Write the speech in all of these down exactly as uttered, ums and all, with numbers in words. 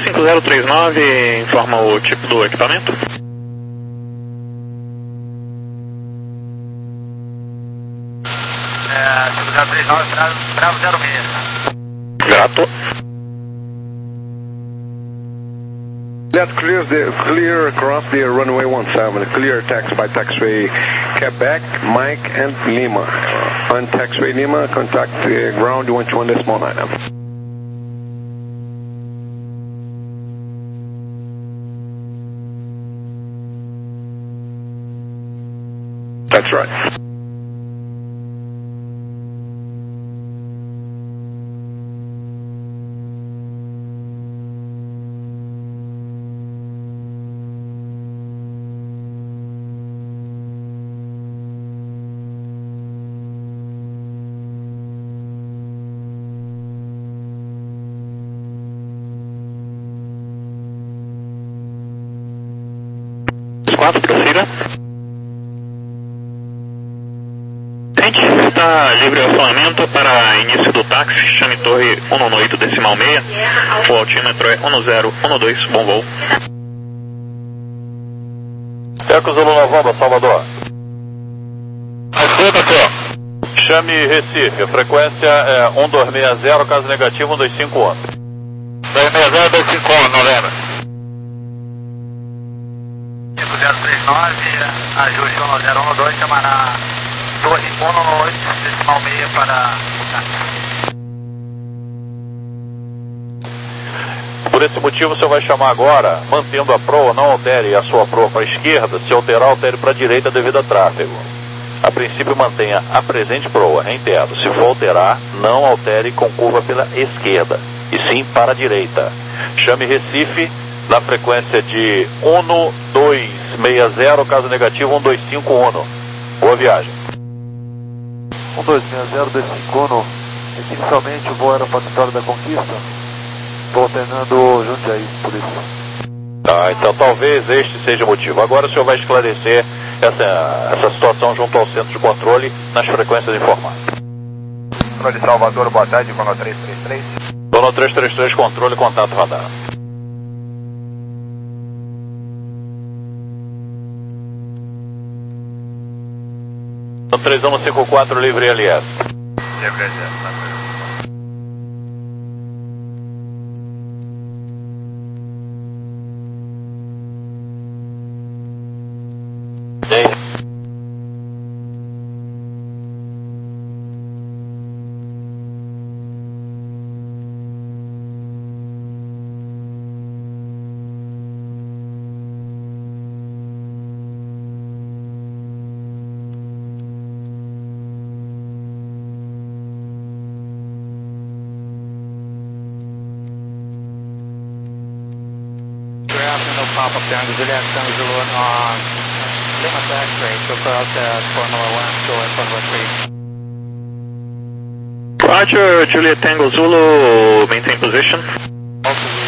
cinco zero três nove, informa o tipo do equipamento. É, cinco zero três nove, Bravo zero seis. Grato. That clears the clear across the runway one seven. Clear taxi by taxiway Quebec, Mike, and Lima. On taxiway Lima, contact the ground one two one decimal nine. That's right. quatro, prossiga. Gente, está livre o acionamento para início do táxi, chame torre cento e oito decimal seis, o altímetro é um zero um dois, bom voo. Eco Zulu November, Salvador. Chame Recife, a frequência é um dois seis zero, caso negativo um dois cinco um. dois seis zero, dois cinco um, novembro. cinco zero três nove, ajuste um zero um dois, chamará torre cento e oito decimal seis para o táxi. Por esse motivo, o senhor vai chamar agora, mantendo a proa, não altere a sua proa para a esquerda, se alterar, altere para a direita devido a tráfego. A princípio, mantenha a presente proa em teto. Se for alterar, não altere com curva pela esquerda, e sim para a direita. Chame Recife na frequência de um dois seis zero, caso negativo um dois cinco um. Boa viagem. um dois seis zero, dois cinco um, inicialmente o voo era para a Vitória da Conquista, estou alternando Jundiaí, por isso. Tá, então talvez este seja o motivo. Agora o senhor vai esclarecer essa, essa situação junto ao centro de controle nas frequências informadas. Controle Salvador, boa tarde, Dono três três três. Dono três três três, controle, contato radar. três um cinco quatro, livre L S. Livre L S. Pop up down to Juliet Tango Zulu on Lima Taxi, so cross at Formula one, show at Formula three. Roger, Juliet Tango Zulu, maintain position. All position.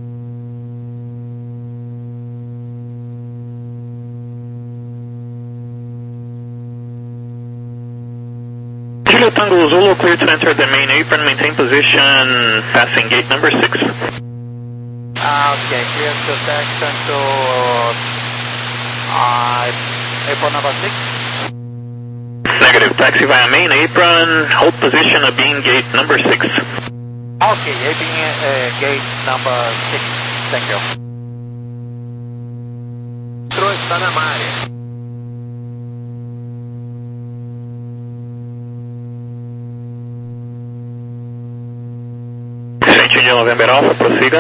Juliet Tango Zulu, clear to enter the main apron, maintain position, passing gate number six. Ah, okay, clear to section to uh, apron number six. Negative, taxi via main apron, hold position of being gate number six. Okay, being uh, gate number six, thank you. Metro está na área. Gente de November Alpha, prossiga.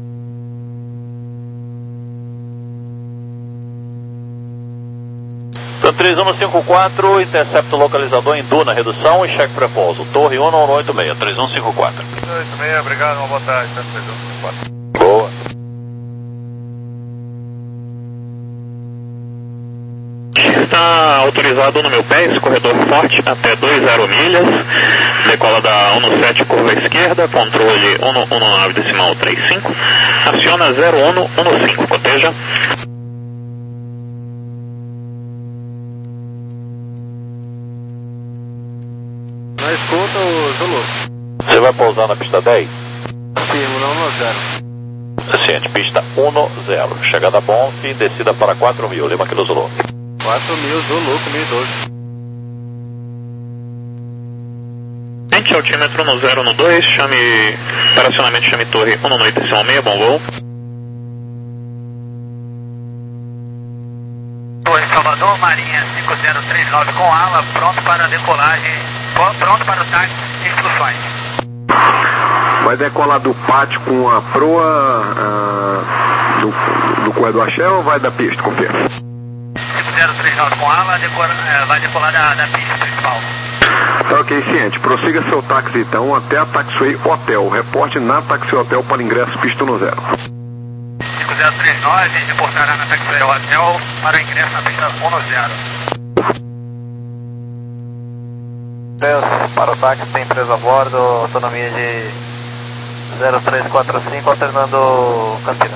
três um cinco quatro, intercepto localizador em Duna, redução e cheque pré-pouso. Torre um um oito seis, três um cinco quatro. oito seis, obrigado, uma boa tarde, três um cinco quatro. Boa. Está autorizado no meu pé, esse corredor forte até dois zero milhas, decola da um sete curva esquerda, controle um um nove decimal trinta e cinco, aciona zero um um cinco, coteja. Na escuta, o Zulu. Você vai pousar na pista dez? Firmo, não no zero. Ciente, pista um zero. Chegada a Bonf, descida para quatro mil. Lima Kilo Zulu. quatro mil, Zulu, comigo doze. Gente, altímetro no zero no dois, chame, operacionamento chame torre um no oito decimal seis, bom voo. Oi, Salvador, Marinha cinco zero três nove com ala, pronto para decolagem, pronto para o táxi, instruções. Vai decolar do pátio com a proa ah, do, do corredor axé ou vai da pista, confirma? cinco zero três nove com ala, decora, é, vai decolar da, da pista principal. Tá ok, ciente. Prossiga seu táxi então até a Taxiway Hotel. Reporte na Taxiway Hotel para ingresso pista no zero. cinco zero três nove reportará na Taxiway Hotel para o ingresso na pista um zero. Deus, para o táxi tem empresa a bordo, autonomia de zero três quatro cinco, alternando Campinas.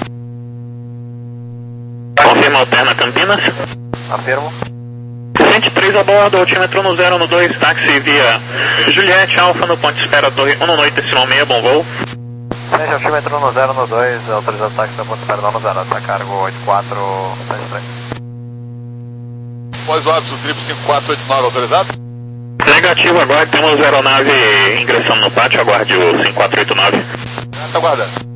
Confirma alterna Campinas. Afirmo. vinte e três a bordo, altímetro no zero no dois, táxi via Juliette Alfa no ponto de espera torre um no oito decimal seis, bom voo. Seja altímetro no zero no dois, autorizado táxi da ponto de espera no zero, tá cargo oito quatro sete três. Pós o hábito, triplo cinco quatro oito nove autorizado? Negativo, agora temos aeronave ingressando no pátio, aguarde o cinco quatro oito nove. Tá aguardando.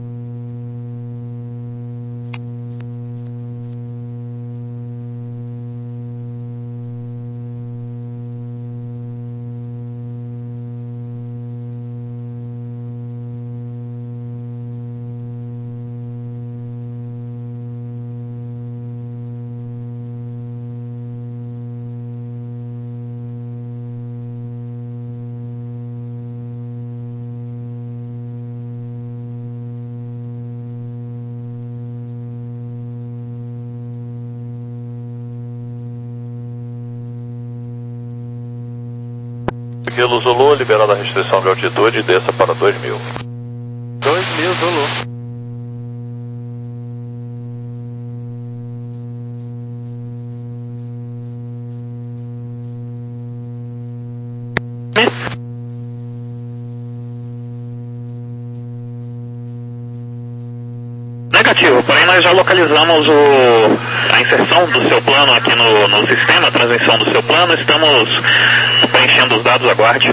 Kilo Zulu, liberada a restrição de altitude, desça para dois mil. dois mil, Zulu. Negativo, porém nós já localizamos o, a inserção do seu plano aqui no, no sistema, a transmissão do seu plano, estamos preenchendo os dados, aguarde.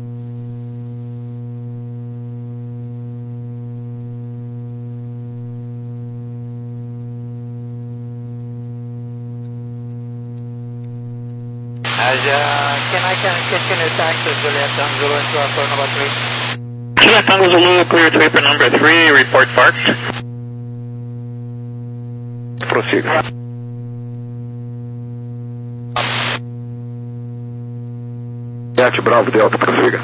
As, uh, can I can continue taxi Juliet Tango Zulu into airport number three? Juliet Tango Zulu, clear to airport number three, report parked. Prossiga. Yacht Bravo Delta, prossiga.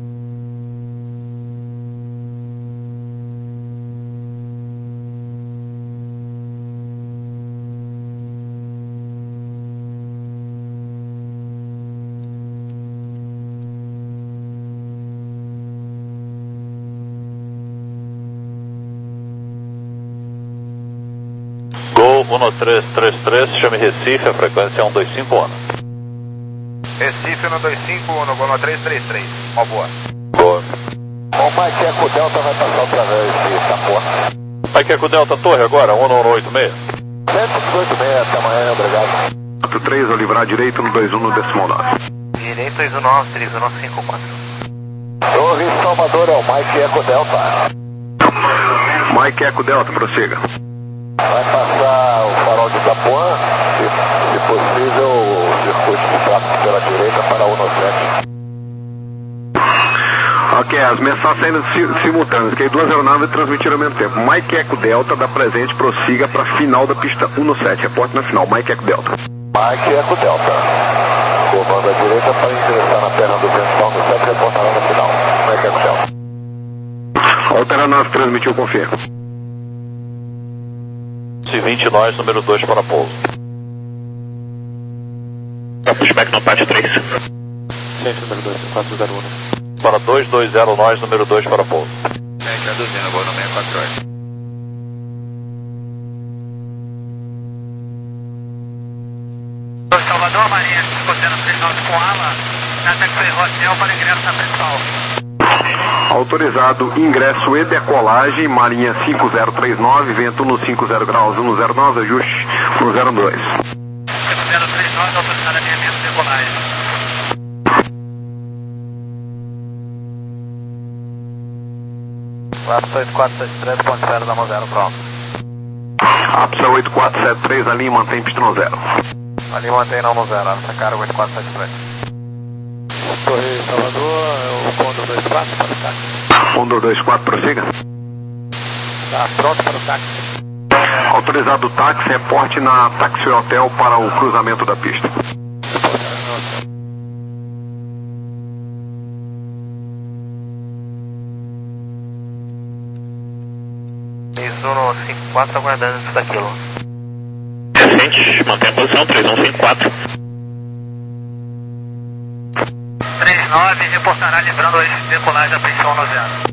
Gol um três três três, chame Recife, a frequência é um dois cinco um. Recife um dois cinco um, Gol três três três, uma boa. Boa. O Mike Eco Delta vai passar através de Itapuã. Mike Eco Delta Torre agora, um um oito seis. sete oito seis, até amanhã, obrigado. quatro três, a livrar direito no dois um no decimal nove. Direito dois um nove, três um cinco quatro. Torre Salvador, é o Mike Eco Delta. Mike Eco Delta, prossiga. Vai passar o farol de Itapuã, se, se possível, o circuito de tráfego pela direita para o sete. Ok, as mensagens saindo si, simultâneas, que duas aeronaves transmitiram ao mesmo tempo. Mike Eco Delta, da presente, prossiga para a final da pista um no sete. Reporte na final, Mike Eco Delta. Mike Eco Delta. Comando à direita para ingressar na perna do principal no sete, reportará na final. Mike Eco Delta. Outra aeronave transmitiu, confirma. vinte nós, número dois para pouso. Pushback no pátio três. Ciente número dois quatro zero um. Para dois dois zero nós, número dois para pouso. É, traduzindo, vou no seis quatro oito. Salvador, Marinha cinco zero três nove com ala, na Taxiway Hotel para ingresso na principal. Autorizado ingresso e decolagem, Marinha cinco zero três nove, vento no cinco zero graus, um zero nove, ajuste um zero dois. cinco zero três nove, autorizado alinhamento e decolagem. Apsa oito quatro sete três, ponto zero, dá zero, pronto. Apsa oito quatro sete três, ali mantém pista no zero. Ali mantém não no zero, Apsa carga oito quatro sete três. Torre Salvador, o Condor dois quatro para o táxi. Condor dois quatro, prossiga. Tá pronto para o táxi. Autorizado o táxi, reporte na Taxi Hotel para o cruzamento da pista. três um cinco quatro, aguardando isso daquilo. Recente, mantém a posição, três um cinco quatro. três nove, reportará livrando o eixo de decolagem da pista um no zero.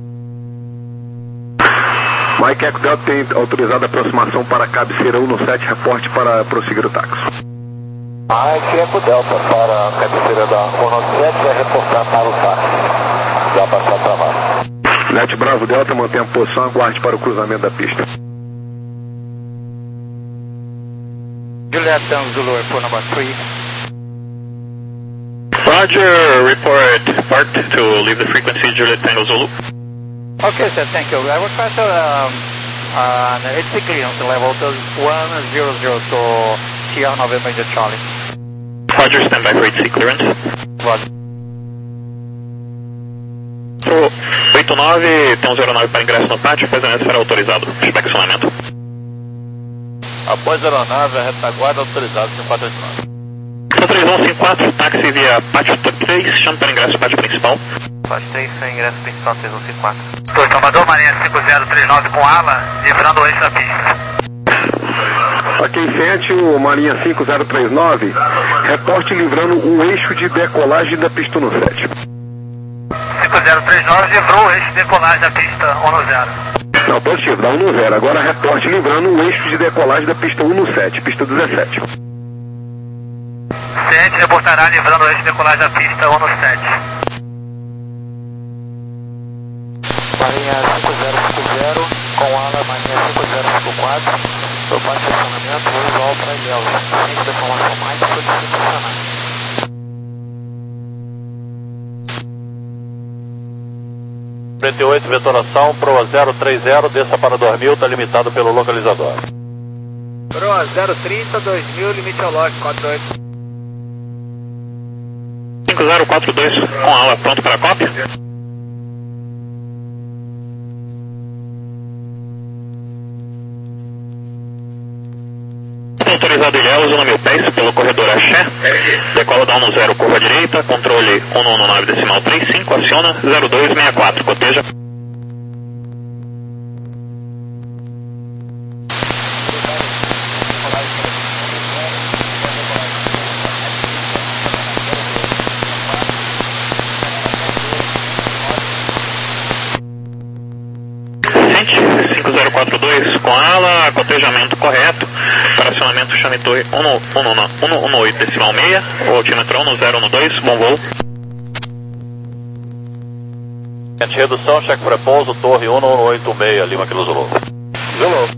Mike Eco Delta tem autorizado a aproximação para a cabeceira um no sete, reporte para prosseguir o táxi. Mike Eco Delta para a cabeceira da um no sete, vai reportar para o táxi. Já passar para baixo. Net Bravo Delta mantém a posição, aguarde para o cruzamento da pista. Juliet Tango Zulu, airport number three. Roger, report part to leave the frequency Juliet Tango Zulu. Okay, sir, thank you. I request um, an H C clearance level one zero zero to Sierra November India Charlie. Roger, stand by for H C clearance. Roger. oito nove, tem um zero nove para ingresso no pátio, após a será autorizado. Inspecionamento. Após a aeronave, a retaguarda autorizada, cinco quatro oito nove. três um cinco quatro, táxi via pátio três, chama para ingresso no pátio principal. Pátio três, sem ingresso principal, três um cinco quatro. Torre Salvador, Marinha cinco zero três nove com ala, livrando o eixo da pista. Ok, Sente, o Marinha cinco zero três nove, reporte livrando o eixo de decolagem da pista no sete. cinco zero três nove, livrou o eixo de decolagem da pista um no zero. Não, positivo, dá um no zero. Agora reporte livrando o eixo de decolagem da pista um no sete, pista dezessete. Sente, reportará livrando o eixo de decolagem da pista um no sete. Marinha cinco zero cinco zero, com ala Marinha cinco zero cinco quatro, do bate de acionamento, visual para Ilhéus. Sem deformação mais, solicito acionamento. trinta e oito, vetoração, Proa zero três zero, desça para dois mil, está limitado pelo localizador. Proa zero trinta, dois mil, limite ao log, quatro oito. cinco zero quatro dois, com ala pronto para cópia. Autorizado Ilhéus, um mil pés, pelo corredor Axé. Decola da um no zero, curva direita, controle um um nove decimal trinta e cinco, aciona zero dois sessenta e quatro, coteja. cinco zero quatro dois com ala, cotejamento correto, fracionamento chame torre um um oito decimal seis, o altímetro um no zero um dois, bom voo. Redução, cheque prepouso, torre um um oito seis, Lima Kilo Zulu. Zulu.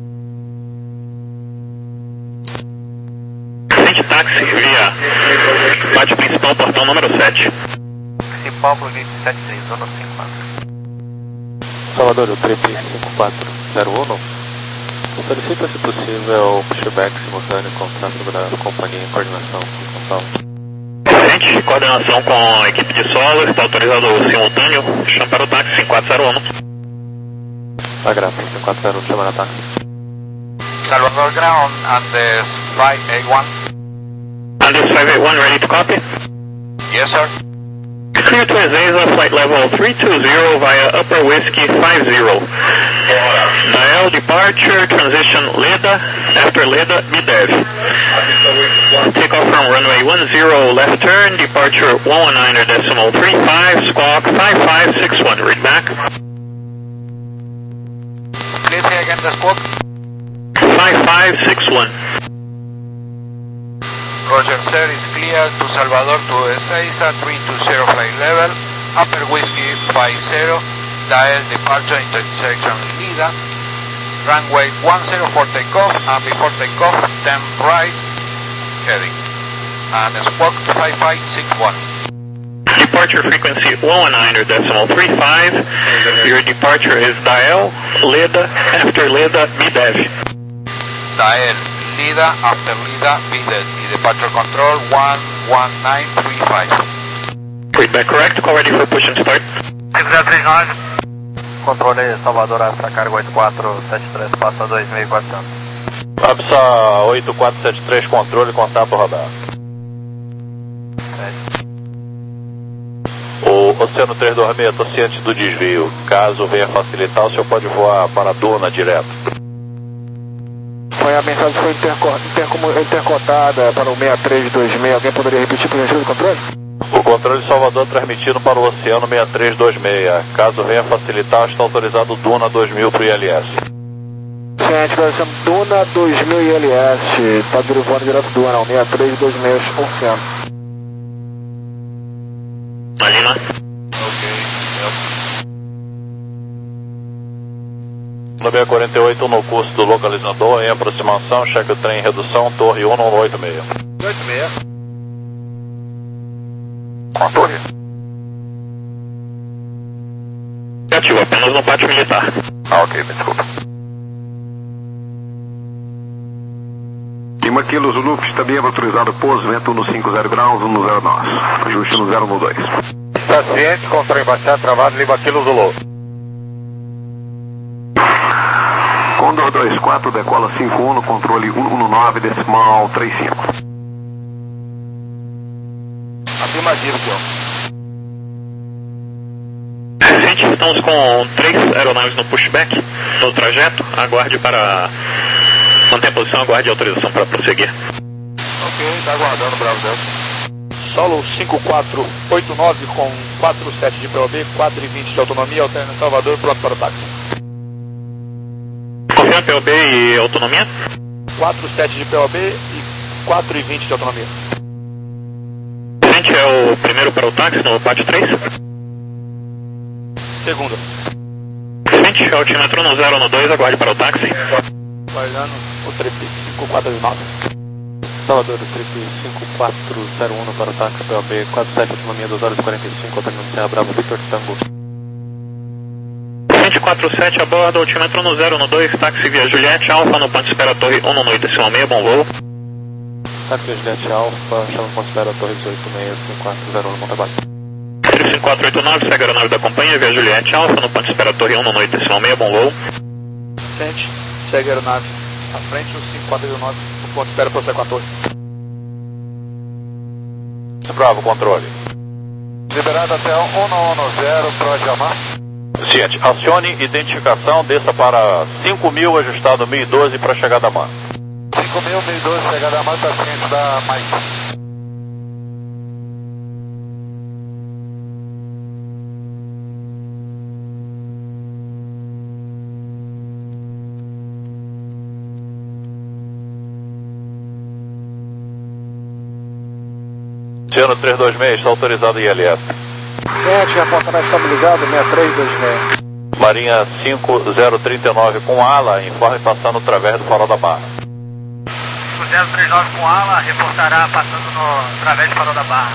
Sente táxi via pátio principal, portão número sete. Principal para o vinte e sete três um cinco quatro. Salvador, o trip cinco quatro zero um. Solicita, se possível, pushback simultâneo com o tráfego da companhia em coordenação com São Paulo. Frente, coordenação com a equipe de solo, está autorizado o simultâneo, chama para o táxi cinco quatro zero um. Tá, graças, cinco quatro zero um, chama na táxi. Salvador ground at the five eight one. And this five eight one ready to copy? Yes, sir. Clear to Ezeiza, flight level three two zero via Upper Whiskey five zero. Dial departure, transition Leda, after Leda, Midev. Takeoff from runway one zero, left turn, departure one one nine decimal three five, squawk five five six one, read back. Please say again the squawk. five five six one. Roger, sir, is clear to Salvador to Ezeiza, three two zero flight level, Upper Whiskey five zero, dial departure intersection Lida, runway one zero for takeoff, and before takeoff, turn right, heading, and squawk five five six one. Departure frequency one nineteen decimal three five. Your departure is dial, Lida, after Lida, B D E V. Dial, Lida, after Lida, B D E V. Departure control one one nine three five. Feedback correct, call ready for push and start. cinco zero três nove. Controle Salvador, Alfa Cargo oito quatro sete três, passa dois mil e quatrocentos. Absa oito quatro sete três, controle, contato Roberto. O Oceano três dois seis, estou ciente do desvio. Caso venha facilitar, o senhor pode voar para a Duna direto. Foi a mensagem foi interco- intercomu- intercotada para o seis três dois seis. Alguém poderia repetir por gentileza do controle? O controle de Salvador transmitindo para o Oceano seis três dois seis. Caso venha facilitar, está autorizado Duna dois mil para o I L S. Ciente, Oceano Duna dois mil I L S. Está voando direto do Duna, seis três dois seis, Oceano. Lima. Número quarenta e oito no curso do localizador, em aproximação, cheque o trem em redução, torre um um oito seis. oito seis. Com a torre. Negativo, apenas no pátio militar. Ah, ok, me desculpa. Lima Kilo Zulu, também autorizado pouso, vento no cinco zero graus, um zero nove. Ajuste no zero um dois. Está ciente, controle embaixado, travado, Lima Kilo Zulu. Condor dois quatro, decola cinco um no controle um um nove decimal três cinco. Afirmativo, senhor. Gente, estamos com três aeronaves no pushback, no trajeto. Aguarde para... Manter a posição, aguarde a autorização para prosseguir. Ok, está aguardando o Bravo Delta. Solo cinco quatro oito nove com quatro sete de P O B, quatro e vinte de autonomia, alterna Salvador, pronto para o táxi. Confirma P O B e autonomia? quatro sete de P O B e quatro e vinte de autonomia. Gente, é o primeiro para o táxi no pátio três? Segunda. Gente, altímetro no zero no dois, aguarde para o táxi. Guardando o trip cinco quatro nove. Salvador, trip cinco quatro zero um para o táxi P O B, quatro sete, autonomia duas horas e quarenta e cinco, alternando Serra Bravo, Victor Tango. Gente, quatro sete a bordo, altímetro no zero no dois, táxi via Juliette, Alfa no ponto espera torre um no oito decimal seis, bom voo. Táxi Juliette Alfa, chama ponto espera torre dezoito seis cinco quatro zero um, Montaguaço. cinco quatro oito nove, segue a aeronave da companhia via Juliette, Alfa no ponto espera torre um no oito decimal seis, bom voo. Sente, segue a aeronave. À frente, o cinco quatro oito nove, o ponto espera para você com a torre. Bravo, controle. Liberado até um um zero, pode amar. Ciente, acione identificação, desça para cinco mil, ajustado mil e doze para chegada a mão. cinco mil, mil e doze, chegada a mão, está ciente da mais. Oceano três dois seis, está autorizado I L S. Ciente, a porta estabilizada, seis três dois seis. Marinha cinco zero três nove com ala, informe passando através do farol da Barra. cinco zero três nove com ala, reportará passando no, através do farol da Barra.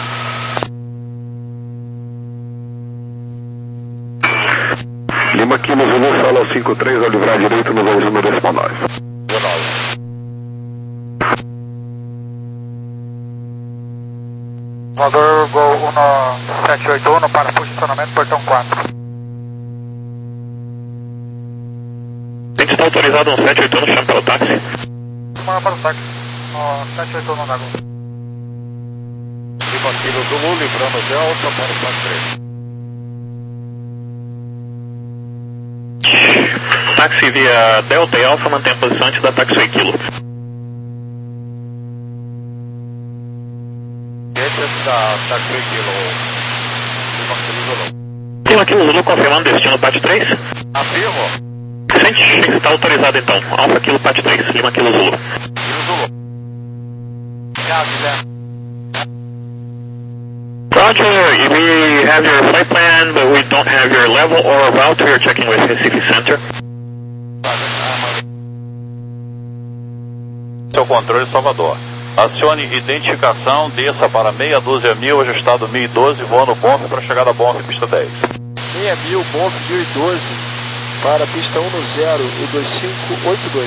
Lima Kilo Zulu, solo cinco três, ao livrar direito no voo número decimal nove. Salvador, Gol um sete oito um para posicionamento, portão quatro. A gente está autorizado no sete oito um, chama para o táxi. Manda para o táxi, no sete oito um da Gol. Lima Kilo Zulu, livrando Delta para o táxi três. Táxi via Delta e Alfa mantém a posição antes da taxiway Kilo. Da Taxi Kilo. Lima Kilo Zulu. Lima Kilo Zulu confirmando destino pátio três. Afirmo. Sente, está autorizado então. Alfa Kilo pátio três, Lima Kilo Zulu. Kilo Zulu. Obrigado, Guilherme. Roger, we have your flight plan, but we don't have your level or route. We are checking with Recife Center. Seu controle Salvador. Acione identificação, desça para meia dúzia mil, ajustado mil e doze, voa no Bonf para chegada a Bonf, pista dez. meia mil, Bonf mil e doze, para pista um zero e dois cinco oito dois.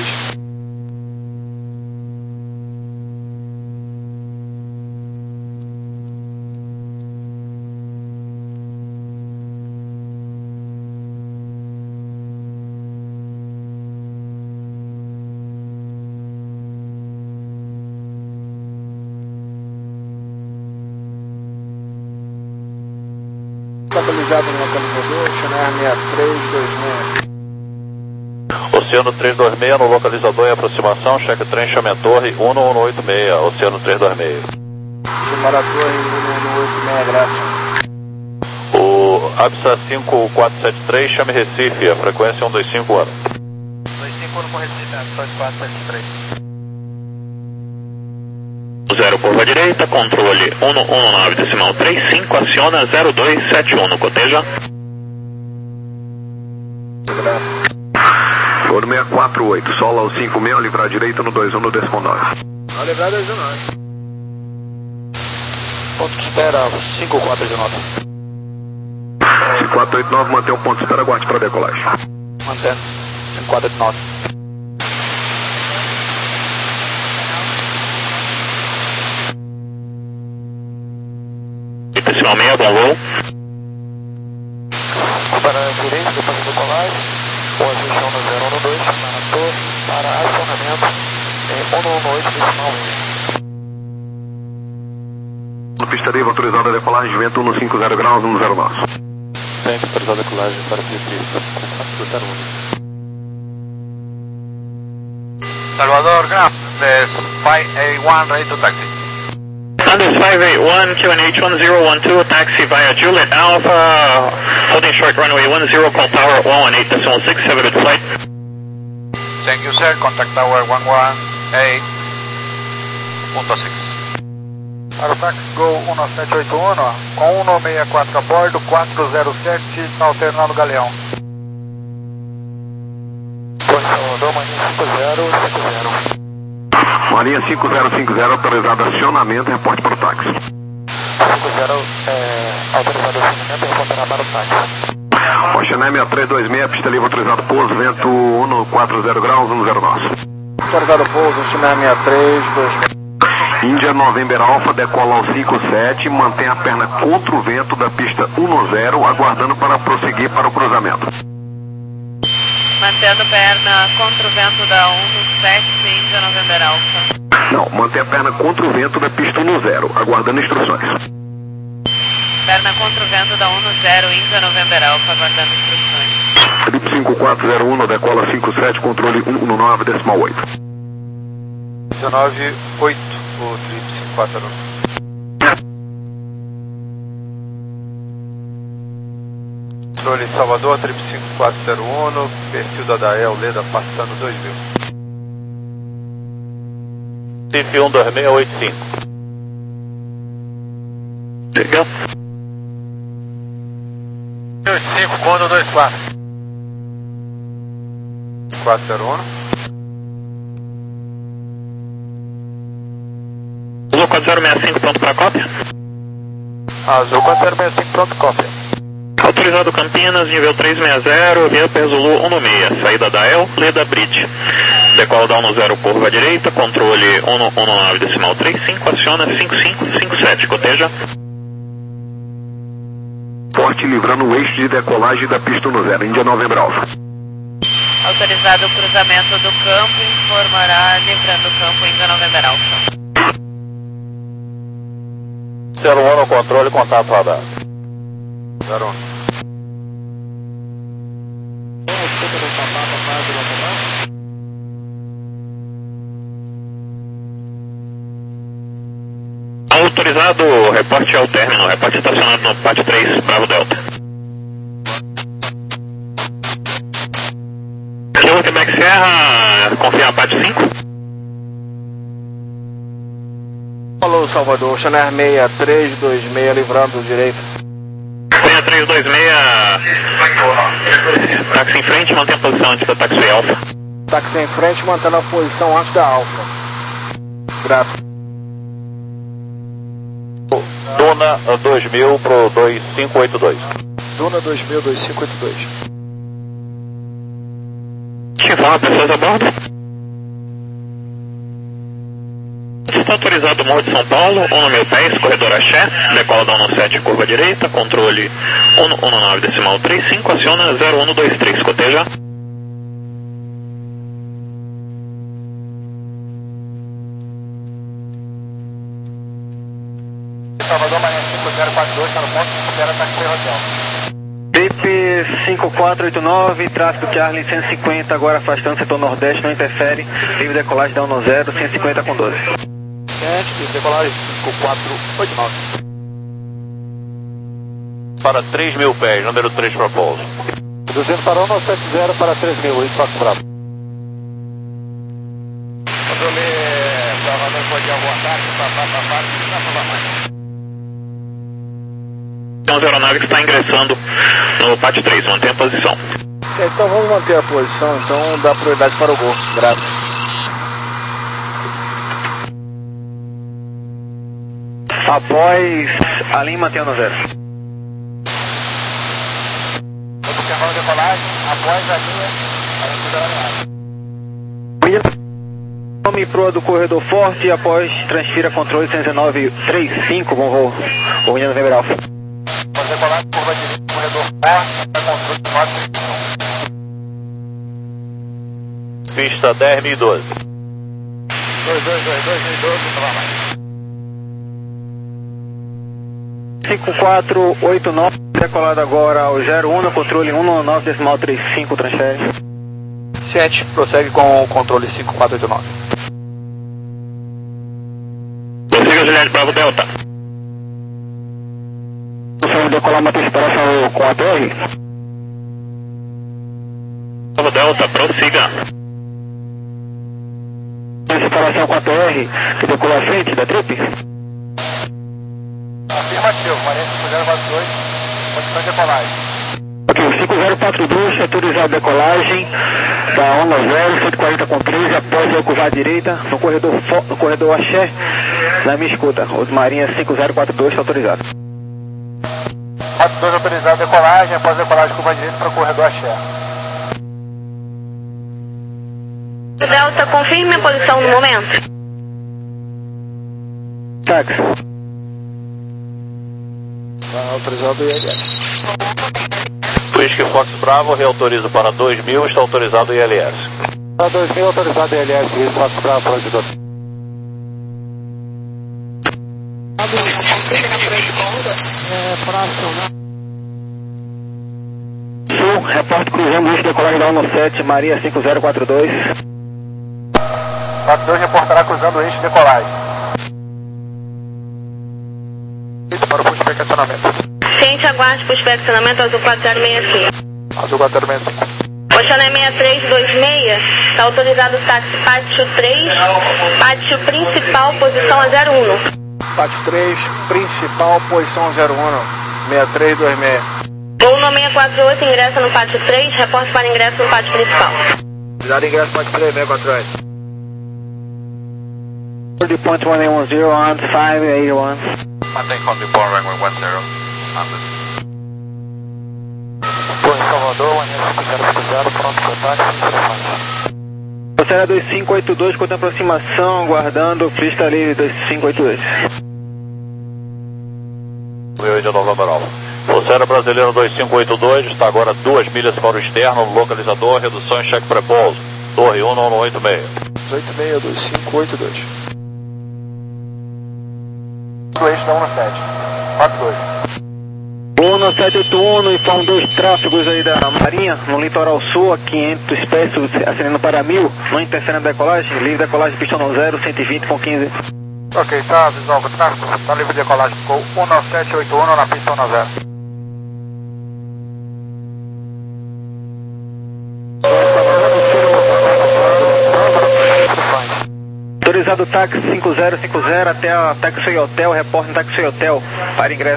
Localizado no localizador, Channel sessenta e três vinte e seis. Oceano trezentos e vinte e seis no localizador em aproximação, cheque trem Chamen Torre um um oito seis, Oceano trezentos e vinte e seis. Chamar a torre um um oito seis, graças. O ABSA cinco quatro sete três, chame Recife, a frequência um dois cinco ano. dois cinco um com Recife, ABSA quatro sete três. Zero curva direita, controle um um nove decimal trinta e cinco, aciona zero dois sete um no coteja. Foro seis quatro oito, sola ao cinco seis, livrar à direita no dois um no decimal nove. Ao livrar dois um nove. Ponto de espera cinco quatro oito nove. cinco quatro oito nove, mantém o ponto de espera, aguarde para decolagem. Mantendo, cinco quatro oito nove. Decimal meia, bom voo. Para a direita, depois da decolagem, o avião no zero um dois, chamar a torre para acionamento em um um oito decimal um. No pista livre, autorizada a decolagem, vento um cinco zero graus, um zero nosso. Tem autorizada a decolagem para pista quatro zero um. Salvador, ground, there's five eight one ready to taxi. Andes five eight one, Q N H one zero one two, taxi via Juliet Alpha, holding short runway one zero, call tower one one eight decimal six, have a good flight. Thank you, sir. Contact tower one one eight point six. Para o táxi Gol um sete oito um, com um seis quatro a bordo, quatro zero sete, alternando Galeão. Salvador, Marinha cinco zero cinco zero. Marinha cinco zero cinco zero, autorizado acionamento, reporte para o táxi. cinco zero, é, autorizado acionamento, reportará para o táxi. Oceané sessenta e três vinte e seis, pista livre, autorizado pouso, vento um quatro zero graus, um zero nosso. Autorizado pouso, Oceané sessenta e três vinte e seis. Índia November Alpha, decola ao cinco sete, mantém a perna contra o vento da pista um zero, aguardando para prosseguir para o cruzamento. Mantendo perna contra o vento da um sete, Índia November Alpha. Não, mantém a perna contra o vento da pista um zero, aguardando instruções. Perna contra o vento da um zero, Índia November Alpha, aguardando instruções. Trip cinco quatro zero um, decola cinco sete, controle um um nove decimal oito. dezenove oito, o Trip cinco quatro zero um. Controle Salvador, Trip cinco quatro zero um, perfil da Dael, Leda passando dois mil. Recife um dois seis oito cinco. Legal. oito cinco, Condo dois quatro. quatro zero um. Azul quatro zero seis cinco, pronto para cópia. Azul quatro zero seis cinco, pronto, cópia. Autorizado Campinas, nível trezentos e sessenta, via Perzulu um seis, saída da El, Leda Bridge. Decola da um zero, curva direita, controle um um nove decimal trinta e cinco, aciona cinco cinco cinco sete, coteja. Porte livrando o eixo de decolagem da pista um zero, Índia November Alpha. Autorizado o cruzamento do campo, informará livrando o campo Índia November Alpha. zero um no controle, contato radar. zero um. Autorizado, reporte ao término, reporte estacionado no pátio três, Bravo Delta. Kilo Quebec Sierra, confirma pátio cinco. Falou, Salvador, Channel seis três dois seis, livrando direito. seis três dois seis, táxi em frente, mantém a posição antes da taxi alfa. Táxi em frente, mantendo a posição antes da alfa. Grato. Duna dois mil pro dois cinco oito dois. Duna dois mil, dois cinco oito dois. Informa pessoas a bordo. Está autorizado o Morro de São Paulo, um no mil pés, corredor Axé, decola da um sete, curva direita, controle um nove decimal trinta e cinco, aciona zero um dois três, coteja. Salvador, Marinha cinco zero quatro dois, está no ponto, espera taxi hotel. D I P cinco quatro oito nove, tráfego Charlie cento e cinquenta, agora afastando setor nordeste, não interfere, livre decolagem da um zero, cento e cinquenta com doze. Livre decolagem cinco quatro oito nove. Para três mil pés, número três para pouso. duzentos para um sete zero para três mil, espaço bravo. Controle, Salvador, pode aguardar, papá, papá, não vai mais. Então, a aeronave está ingressando no pátio três, mantém a posição. Então vamos manter a posição, então dá prioridade para o gol. Grato. Após a linha, mantém o zero. Observando a decolagem, após a linha, a gente dá Nome proa do corredor forte, após transfira controle cento e dezenove trinta e cinco com voo. O União November Alpha. Após decolagem, curva direita, corredor forte, até controle de nove. Pista dez mil e doze. dois dois dois dois mil e doze, não vai mais. cinco quatro oito nove, decolado agora ao zero um, no controle um nove decimal trinta e cinco, transfere. sete, prossegue com o controle cinco quatro oito nove. Prossiga, Juliette Bravo Delta. Vamos decolar uma separação com a torre. Bravo Delta, prossiga. Separação com a T R, que decola à frente da trip. Afirmativo, Marinha cinco zero quatro dois, condição de decolagem. Ok, cinco zero quatro dois, autorizado a decolagem da um zero, cento e quarenta com treze, após eu curvar à direita, no corredor, no corredor Axé, na minha escuta. Os Marinha cinco zero quatro dois está autorizado. quatro dois autorizado a decolagem, após a decolagem curva direita para o corredor Axé. Delta, confirme a posição no momento. Táxi. Tá autorizado o I L S. Whisky Fox Bravo, reautoriza para dois mil, está autorizado o I L S. Para dois mil, autorizado o I L S, Whisky Fox Bravo, fornecedor. É, para acionar. Sul, repórter cruzando eixo decolagem da um sete, Maria cinco zero quatro dois. quatro dois reportará cruzando o eixo de decolagem. Isso para o push back acionamento. Ciente, aguarde push back acionamento azul quatro zero seis cinco. Azul quatro zero seis cinco. Oceana seis três dois seis, está autorizado o táxi pátio três, pátio principal, posição a zero um. Pátio três, principal, posição zero um, seis três dois seis. Voo no seis quatro oito, ingressa no pátio três, reporte para ingresso no pátio principal. Cuidado, ingresso pátio três, seis quatro oito. forty point one eight one zero on five eight one. Mantém com o Ball Runway one zero. Estou em Salvador, Marinha cinco zero zero, pronto para o táxi, telefone. Oceana dois cinco oito dois, com aproximação, aguardando, pista livre dois cinco oito dois. Meu de Nova Moral. Oceana Brasileiro dois cinco oito dois, está agora duas milhas para o externo, localizador, redução em cheque pré-pouso. Torre um um oito seis. oito seis dois cinco oito dois. Do eixo da um sete, quatro dois. um sete oito um, informa dois tráfegos aí da Marinha, no litoral sul, a quinhentos pés, acendendo para mil, não interfere na decolagem, livre decolagem, pista um zero, cento e vinte com quinze. Ok, tá, visual, tráfego, tá livre de decolagem, ficou um sete oito um na pista um zero. autorizado o táxi cinco zero cinco zero até a Taxi Hotel, repórter no Taxi Hotel, para ingresso.